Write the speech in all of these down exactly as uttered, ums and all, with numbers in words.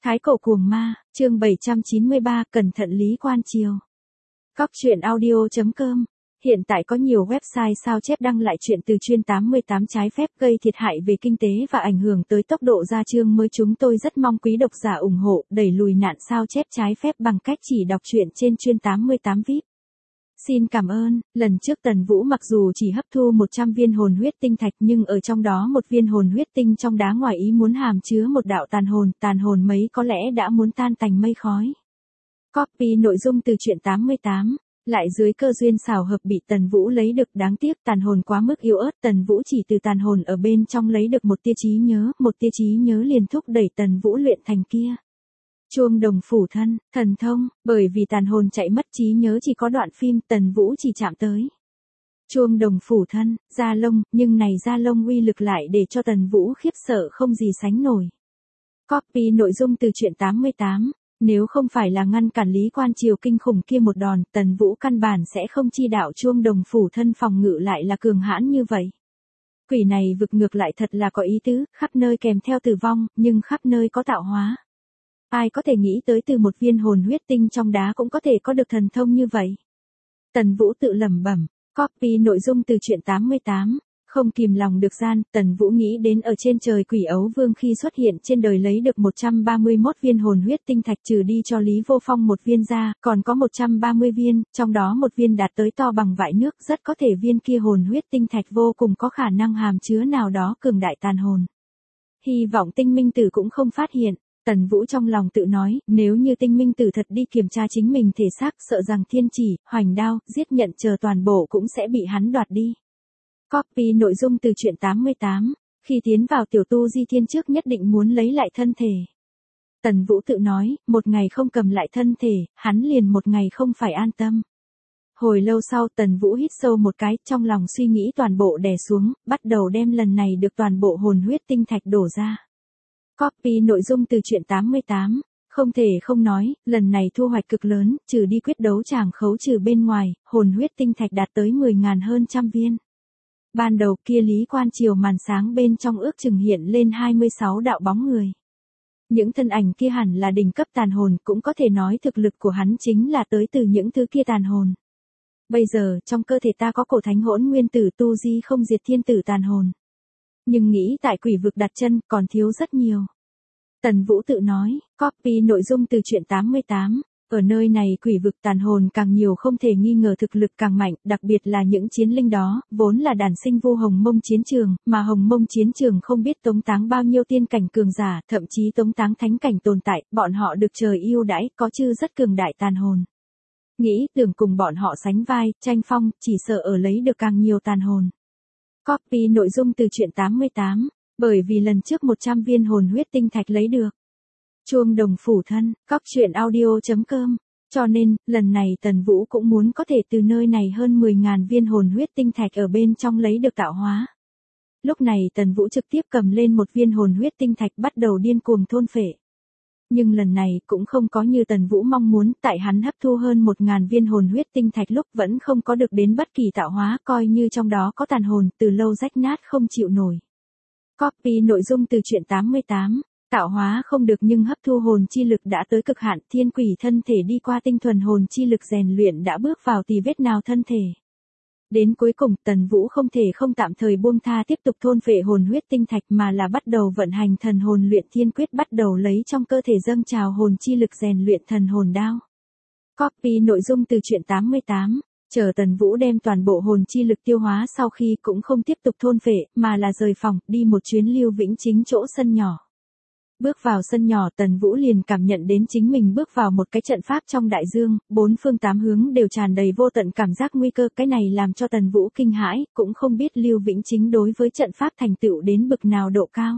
Thái cổ cuồng ma, chương bảy trăm chín mươi ba, cẩn thận Lý Quan Triều. Cóc truyện audio chấm com. Hiện tại có nhiều website sao chép đăng lại chuyện từ chuyên tám mươi tám trái phép gây thiệt hại về kinh tế và ảnh hưởng tới tốc độ ra chương mới. Chúng tôi rất mong quý độc giả ủng hộ đẩy lùi nạn sao chép trái phép bằng cách chỉ đọc truyện trên chuyên tám mươi tám vi ai pi. Xin cảm ơn. Lần trước Tần Vũ mặc dù chỉ hấp thu một trăm viên hồn huyết tinh thạch nhưng ở trong đó một viên hồn huyết tinh trong đá ngoài ý muốn hàm chứa một đạo tàn hồn, tàn hồn mấy có lẽ đã muốn tan tành mây khói. Copy nội dung từ truyện tám mươi tám. Lại dưới cơ duyên xảo hợp bị Tần Vũ lấy được, đáng tiếc tàn hồn quá mức yếu ớt, Tần Vũ chỉ từ tàn hồn ở bên trong lấy được một tia trí nhớ, một tia trí nhớ liền thúc đẩy Tần Vũ luyện thành kia chuông đồng phủ thân, thần thông. Bởi vì tàn hồn chạy mất trí nhớ chỉ có đoạn phim, Tần Vũ chỉ chạm tới chuông đồng phủ thân, da lông, nhưng này da lông uy lực lại để cho Tần Vũ khiếp sợ không gì sánh nổi. Copy nội dung từ truyện tám mươi tám. Nếu không phải là ngăn cản Lý Quan Triều kinh khủng kia một đòn, Tần Vũ căn bản sẽ không chi đạo chuông đồng phủ thân phòng ngự lại là cường hãn như vậy. Quỷ này vực ngược lại thật là có ý tứ, khắp nơi kèm theo tử vong, nhưng khắp nơi có tạo hóa. Ai có thể nghĩ tới từ một viên hồn huyết tinh trong đá cũng có thể có được thần thông như vậy. Tần Vũ tự lẩm bẩm. Copy nội dung từ truyện tám mươi tám. Không kìm lòng được gian, Tần Vũ nghĩ đến ở trên trời quỷ ấu vương khi xuất hiện trên đời lấy được một trăm ba mươi mốt viên hồn huyết tinh thạch, trừ đi cho Lý Vô Phong một viên ra, còn có một trăm ba mươi viên, trong đó một viên đạt tới to bằng vại nước, rất có thể viên kia hồn huyết tinh thạch vô cùng có khả năng hàm chứa nào đó cường đại tàn hồn. Hy vọng Tinh Minh Tử cũng không phát hiện. Tần Vũ trong lòng tự nói, nếu như Tinh Minh Tử thật đi kiểm tra chính mình thể xác, sợ rằng thiên chỉ, hoành đao, giết nhận chờ toàn bộ cũng sẽ bị hắn đoạt đi. Copy nội dung từ truyện tám mươi tám. Khi tiến vào tiểu tu di thiên trước nhất định muốn lấy lại thân thể. Tần Vũ tự nói, một ngày không cầm lại thân thể, hắn liền một ngày không phải an tâm. Hồi lâu sau Tần Vũ hít sâu một cái, trong lòng suy nghĩ toàn bộ đè xuống, bắt đầu đem lần này được toàn bộ hồn huyết tinh thạch đổ ra. Copy nội dung từ truyện tám mươi tám. Không thể không nói, lần này thu hoạch cực lớn, trừ đi quyết đấu tràng khấu trừ bên ngoài, hồn huyết tinh thạch đạt tới mười ngàn hơn trăm viên. Ban đầu kia Lý Quan Triều màn sáng bên trong ước chừng hiện lên hai mươi sáu đạo bóng người. Những thân ảnh kia hẳn là đỉnh cấp tàn hồn, cũng có thể nói thực lực của hắn chính là tới từ những thứ kia tàn hồn. Bây giờ, trong cơ thể ta có cổ thánh hỗn nguyên tử tu di không diệt thiên tử tàn hồn. Nhưng nghĩ tại quỷ vực đặt chân, còn thiếu rất nhiều. Tần Vũ tự nói. Copy nội dung từ truyện tám mươi tám. Ở nơi này quỷ vực tàn hồn càng nhiều không thể nghi ngờ thực lực càng mạnh, đặc biệt là những chiến linh đó, vốn là đàn sinh vô Hồng Mông chiến trường, mà Hồng Mông chiến trường không biết tống táng bao nhiêu tiên cảnh cường giả, thậm chí tống táng thánh cảnh tồn tại, bọn họ được trời yêu đãi, có chư rất cường đại tàn hồn. Nghĩ tưởng cùng bọn họ sánh vai, tranh phong, chỉ sợ ở lấy được càng nhiều tàn hồn. Copy nội dung từ truyện tám mươi tám, bởi vì lần trước một trăm viên hồn huyết tinh thạch lấy được chuông đồng phủ thân, cóc truyện audio chấm com. Cho nên, lần này Tần Vũ cũng muốn có thể từ nơi này hơn mười ngàn viên hồn huyết tinh thạch ở bên trong lấy được tạo hóa. Lúc này Tần Vũ trực tiếp cầm lên một viên hồn huyết tinh thạch bắt đầu điên cuồng thôn phệ. Nhưng lần này cũng không có như Tần Vũ mong muốn, tại hắn hấp thu hơn một ngàn viên hồn huyết tinh thạch lúc vẫn không có được đến bất kỳ tạo hóa, coi như trong đó có tàn hồn, từ lâu rách nát không chịu nổi. Copy nội dung từ truyện tám mươi tám. Tạo hóa không được nhưng hấp thu hồn chi lực đã tới cực hạn, thiên quỷ thân thể đi qua tinh thuần hồn chi lực rèn luyện đã bước vào tì vết nào thân thể. Đến cuối cùng, Tần Vũ không thể không tạm thời buông tha tiếp tục thôn phệ hồn huyết tinh thạch mà là bắt đầu vận hành thần hồn luyện thiên quyết, bắt đầu lấy trong cơ thể dâng trào hồn chi lực rèn luyện thần hồn đao. Copy nội dung từ truyện tám mươi tám. Chờ Tần Vũ đem toàn bộ hồn chi lực tiêu hóa sau khi cũng không tiếp tục thôn phệ, mà là rời phòng, đi một chuyến Lưu Vĩnh Chính chỗ sân nhỏ. Bước vào sân nhỏ Tần Vũ liền cảm nhận đến chính mình bước vào một cái trận pháp trong đại dương, bốn phương tám hướng đều tràn đầy vô tận cảm giác nguy cơ, cái này làm cho Tần Vũ kinh hãi, cũng không biết Lưu Vĩnh Chính đối với trận pháp thành tựu đến bực nào độ cao.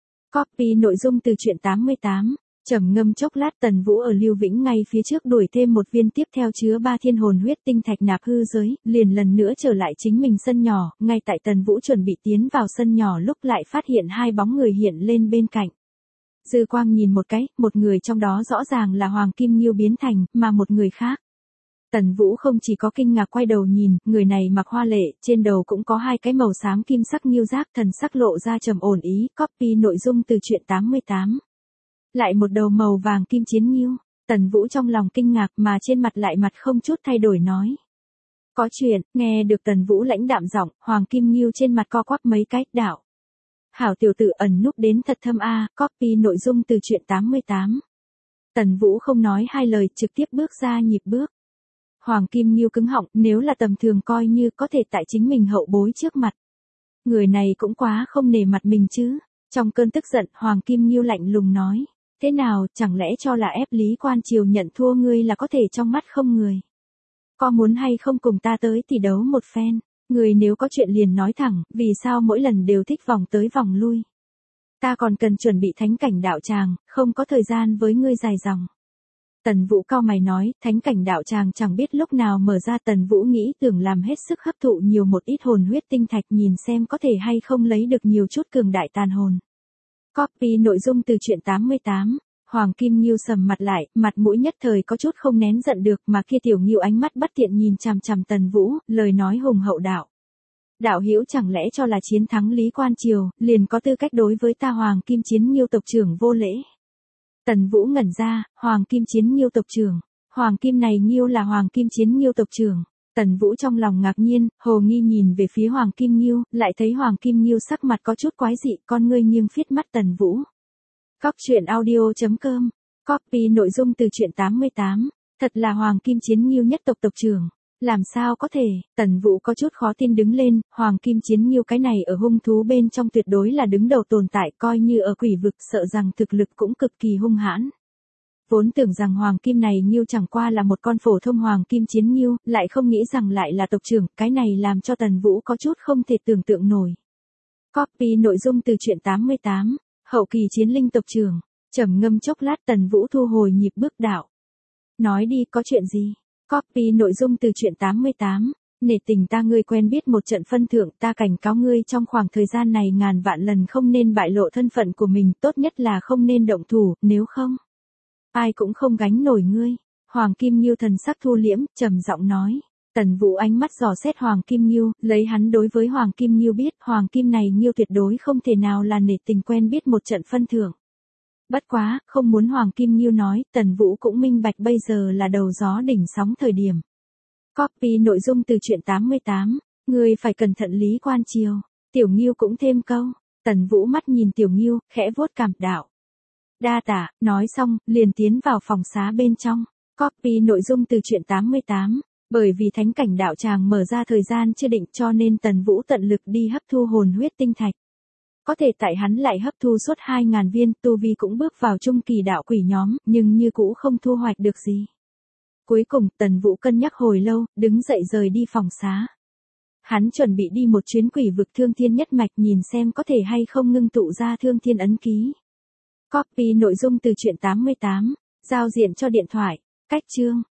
Copy nội dung từ truyện tám mươi tám. Trầm ngâm chốc lát Tần Vũ ở Lưu Vĩnh ngay phía trước đuổi thêm một viên tiếp theo chứa ba thiên hồn huyết tinh thạch nạp hư giới, liền lần nữa trở lại chính mình sân nhỏ, ngay tại Tần Vũ chuẩn bị tiến vào sân nhỏ lúc lại phát hiện hai bóng người hiện lên bên cạnh. Dư quang nhìn một cái, một người trong đó rõ ràng là Hoàng Kim Nghiêu biến thành, mà một người khác. Tần Vũ không chỉ có kinh ngạc quay đầu nhìn, người này mặc hoa lệ, trên đầu cũng có hai cái màu xám kim sắc nghiêu giác, thần sắc lộ ra trầm ổn ý. Copy nội dung từ truyện tám mươi tám. Lại một đầu màu vàng kim chiến nghiêu. Tần Vũ trong lòng kinh ngạc mà trên mặt lại mặt không chút thay đổi nói. Có chuyện, nghe được Tần Vũ lãnh đạm giọng, Hoàng Kim Nghiêu trên mặt co quắp mấy cái, đạo. Hảo tiểu tử ẩn núp đến thật thâm a, copy nội dung từ truyện tám mươi tám. Tần Vũ không nói hai lời trực tiếp bước ra nhịp bước. Hoàng Kim Nghiêu cứng họng, nếu là tầm thường coi như có thể tại chính mình hậu bối trước mặt. Người này cũng quá không nể mặt mình chứ. Trong cơn tức giận, Hoàng Kim Nghiêu lạnh lùng nói. Thế nào, chẳng lẽ cho là ép Lý Quan Triều nhận thua ngươi là có thể trong mắt không người? Có muốn hay không cùng ta tới tỷ đấu một phen? Người nếu có chuyện liền nói thẳng, vì sao mỗi lần đều thích vòng tới vòng lui? Ta còn cần chuẩn bị thánh cảnh đạo tràng, không có thời gian với ngươi dài dòng. Tần Vũ cau mày nói, thánh cảnh đạo tràng chẳng biết lúc nào mở ra. Tần Vũ nghĩ tưởng làm hết sức hấp thụ nhiều một ít hồn huyết tinh thạch nhìn xem có thể hay không lấy được nhiều chút cường đại tàn hồn. Copy nội dung từ truyện tám mươi tám. Hoàng Kim Nghiêu sầm mặt lại, mặt mũi nhất thời có chút không nén giận được mà kia tiểu Nghiêu ánh mắt bất tiện nhìn chằm chằm Tần Vũ, lời nói hùng hậu đạo. Đạo hữu chẳng lẽ cho là chiến thắng Lý Quan Triều, liền có tư cách đối với ta Hoàng Kim Chiến Nghiêu tộc trưởng vô lễ. Tần Vũ ngẩn ra, Hoàng Kim Chiến Nghiêu tộc trưởng. Hoàng Kim này Nghiêu là Hoàng Kim Chiến Nghiêu tộc trưởng. Tần Vũ trong lòng ngạc nhiên, hồ nghi nhìn về phía Hoàng Kim Nghiêu, lại thấy Hoàng Kim Nghiêu sắc mặt có chút quái dị, con ngươi nghiêng phiết mắt Tần Vũ. Cóc truyện audio chấm com. Copy nội dung từ truyện tám mươi tám. Thật là Hoàng Kim Chiến Nghiêu nhất tộc tộc trưởng. Làm sao có thể? Tần Vũ có chút khó tin đứng lên, Hoàng Kim Chiến Nghiêu cái này ở hung thú bên trong tuyệt đối là đứng đầu tồn tại, coi như ở quỷ vực sợ rằng thực lực cũng cực kỳ hung hãn. Vốn tưởng rằng Hoàng Kim này Nghiêu chẳng qua là một con phổ thông Hoàng Kim Chiến Nghiêu, lại không nghĩ rằng lại là tộc trưởng, cái này làm cho Tần Vũ có chút không thể tưởng tượng nổi. Copy nội dung từ truyện tám mươi tám. Hậu kỳ chiến linh tộc trưởng. Trầm ngâm chốc lát Tần Vũ thu hồi nhịp bước đạo. Nói đi, có chuyện gì? Copy nội dung từ truyện tám mươi tám. Nể tình ta ngươi quen biết một trận phân thượng, ta cảnh cáo ngươi trong khoảng thời gian này ngàn vạn lần không nên bại lộ thân phận của mình, tốt nhất là không nên động thủ, nếu không, ai cũng không gánh nổi ngươi. Hoàng Kim Nghiêu thần sắc thu liễm, trầm giọng nói. Tần Vũ ánh mắt dò xét Hoàng Kim Nghiêu, lấy hắn đối với Hoàng Kim Nghiêu biết, Hoàng Kim này Nghiêu tuyệt đối không thể nào là nể tình quen biết một trận phân thưởng. Bất quá, không muốn Hoàng Kim Nghiêu nói, Tần Vũ cũng minh bạch bây giờ là đầu gió đỉnh sóng thời điểm. Copy nội dung từ truyện tám mươi tám. Ngươi phải cẩn thận Lý Quan Triều. Tiểu Nghiêu cũng thêm câu. Tần Vũ mắt nhìn Tiểu Nghiêu, khẽ vuốt cằm đạo. Đa tạ, nói xong, liền tiến vào phòng xá bên trong. Copy nội dung từ truyện tám mươi tám. Bởi vì thánh cảnh đạo tràng mở ra thời gian chưa định cho nên Tần Vũ tận lực đi hấp thu hồn huyết tinh thạch. Có thể tại hắn lại hấp thu suốt hai ngàn viên, tu vi cũng bước vào trung kỳ đạo quỷ nhóm, nhưng như cũ không thu hoạch được gì. Cuối cùng, Tần Vũ cân nhắc hồi lâu, đứng dậy rời đi phòng xá. Hắn chuẩn bị đi một chuyến quỷ vực Thương Thiên nhất mạch nhìn xem có thể hay không ngưng tụ ra Thương Thiên ấn ký. Copy nội dung từ truyện tám mươi tám. Giao diện cho điện thoại. Cách chương.